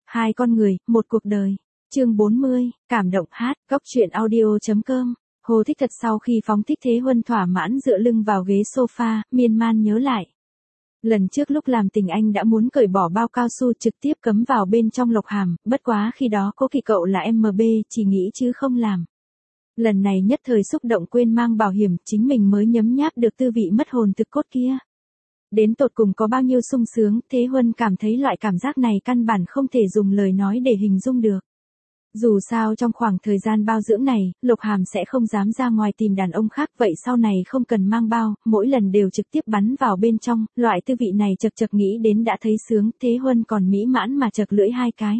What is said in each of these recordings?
Hai con người, một cuộc đời. Chương 40, cảm động hát, góc truyện audio.com. Hồ Thích Thật sau khi phóng thích Thế Huân thỏa mãn dựa lưng vào ghế sofa, miên man nhớ lại. Lần trước lúc làm tình anh đã muốn cởi bỏ bao cao su trực tiếp cấm vào bên trong Lộc Hàm, bất quá khi đó Cố Kỵ cậu là MB chỉ nghĩ chứ không làm. Lần này nhất thời xúc động quên mang bảo hiểm, chính mình mới nhấm nháp được tư vị mất hồn thực cốt kia. Đến tột cùng có bao nhiêu sung sướng, Thế Huân cảm thấy loại cảm giác này căn bản không thể dùng lời nói để hình dung được. Dù sao trong khoảng thời gian bao dưỡng này, Lộc Hàm sẽ không dám ra ngoài tìm đàn ông khác, vậy sau này không cần mang bao, mỗi lần đều trực tiếp bắn vào bên trong, loại tư vị này chật chật nghĩ đến đã thấy sướng, Thế Huân còn mỹ mãn mà chật lưỡi hai cái.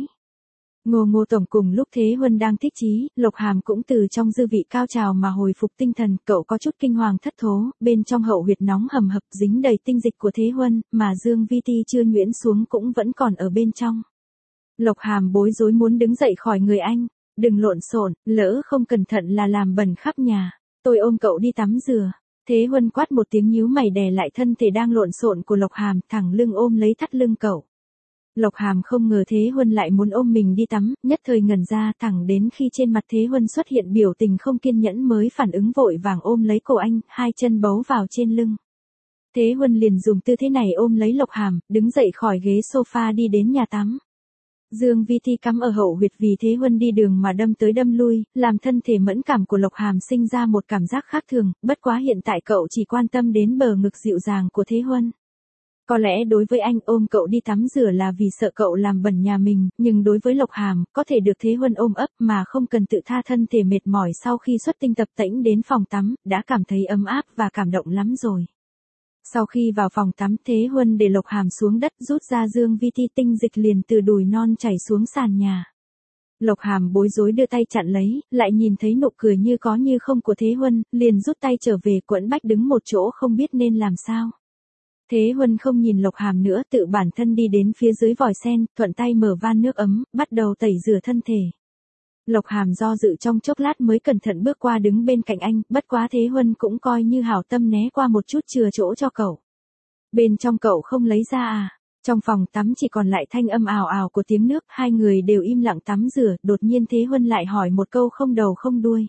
Ngô tổng cùng lúc Thế Huân đang thích chí, Lộc Hàm cũng từ trong dư vị cao trào mà hồi phục tinh thần, cậu có chút kinh hoàng thất thố, bên trong hậu huyệt nóng hầm hập dính đầy tinh dịch của Thế Huân, mà Dương Vi Ti chưa nhuyễn xuống cũng vẫn còn ở bên trong. Lộc Hàm bối rối muốn đứng dậy khỏi người anh, đừng lộn xộn, lỡ không cẩn thận là làm bẩn khắp nhà, tôi ôm cậu đi tắm rửa. Thế Huân quát một tiếng nhíu mày đè lại thân thể đang lộn xộn của Lộc Hàm, thẳng lưng ôm lấy thắt lưng cậu. Lộc Hàm không ngờ Thế Huân lại muốn ôm mình đi tắm, nhất thời ngẩn ra, thẳng đến khi trên mặt Thế Huân xuất hiện biểu tình không kiên nhẫn mới phản ứng vội vàng ôm lấy cổ anh, hai chân bấu vào trên lưng. Thế Huân liền dùng tư thế này ôm lấy Lộc Hàm, đứng dậy khỏi ghế sofa đi đến nhà tắm. Dương Vi Ti cắm ở hậu huyệt vì Thế Huân đi đường mà đâm tới đâm lui, làm thân thể mẫn cảm của Lộc Hàm sinh ra một cảm giác khác thường, bất quá hiện tại cậu chỉ quan tâm đến bờ ngực dịu dàng của Thế Huân. Có lẽ đối với anh ôm cậu đi tắm rửa là vì sợ cậu làm bẩn nhà mình, nhưng đối với Lộc Hàm, có thể được Thế Huân ôm ấp mà không cần tự tha thân thể mệt mỏi sau khi xuất tinh tập tễnh đến phòng tắm, đã cảm thấy ấm áp và cảm động lắm rồi. Sau khi vào phòng tắm, Thế Huân để Lộc Hàm xuống đất rút ra Dương Vi Ti, tinh dịch liền từ đùi non chảy xuống sàn nhà. Lộc Hàm bối rối đưa tay chặn lấy, lại nhìn thấy nụ cười như có như không của Thế Huân, liền rút tay trở về, quẫn bách đứng một chỗ không biết nên làm sao. Thế Huân không nhìn Lộc Hàm nữa, tự bản thân đi đến phía dưới vòi sen, thuận tay mở van nước ấm, bắt đầu tẩy rửa thân thể. Lộc Hàm do dự trong chốc lát mới cẩn thận bước qua đứng bên cạnh anh, bất quá Thế Huân cũng coi như hảo tâm né qua một chút chừa chỗ cho cậu. Bên trong cậu không lấy ra à? Trong phòng tắm chỉ còn lại thanh âm ào ào của tiếng nước, hai người đều im lặng tắm rửa, đột nhiên Thế Huân lại hỏi một câu không đầu không đuôi.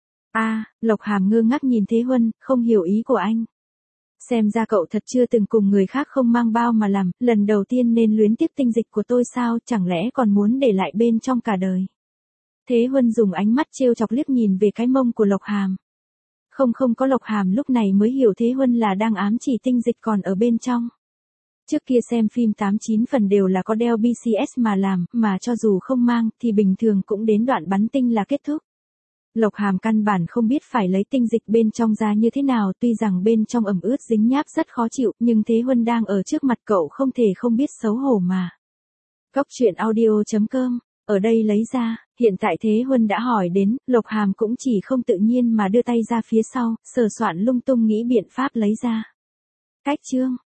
Lộc Hàm ngơ ngác nhìn Thế Huân, không hiểu ý của anh. Xem ra cậu thật chưa từng cùng người khác không mang bao mà làm, lần đầu tiên nên luyến tiếc tinh dịch của tôi sao, chẳng lẽ còn muốn để lại bên trong cả đời. Thế Huân dùng ánh mắt trêu chọc liếc nhìn về cái mông của Lộc Hàm. Không có Lộc Hàm lúc này mới hiểu Thế Huân là đang ám chỉ tinh dịch còn ở bên trong. Trước kia xem phim 89 phần đều là có đeo BCS mà làm, mà cho dù không mang thì bình thường cũng đến đoạn bắn tinh là kết thúc. Lộc Hàm căn bản không biết phải lấy tinh dịch bên trong ra như thế nào, tuy rằng bên trong ẩm ướt dính nháp rất khó chịu, nhưng Thế Huân đang ở trước mặt cậu không thể không biết xấu hổ mà. Góc truyện audio.com, ở đây lấy ra, hiện tại Thế Huân đã hỏi đến, Lộc Hàm cũng chỉ không tự nhiên mà đưa tay ra phía sau, sờ soạn lung tung nghĩ biện pháp lấy ra. Cách chương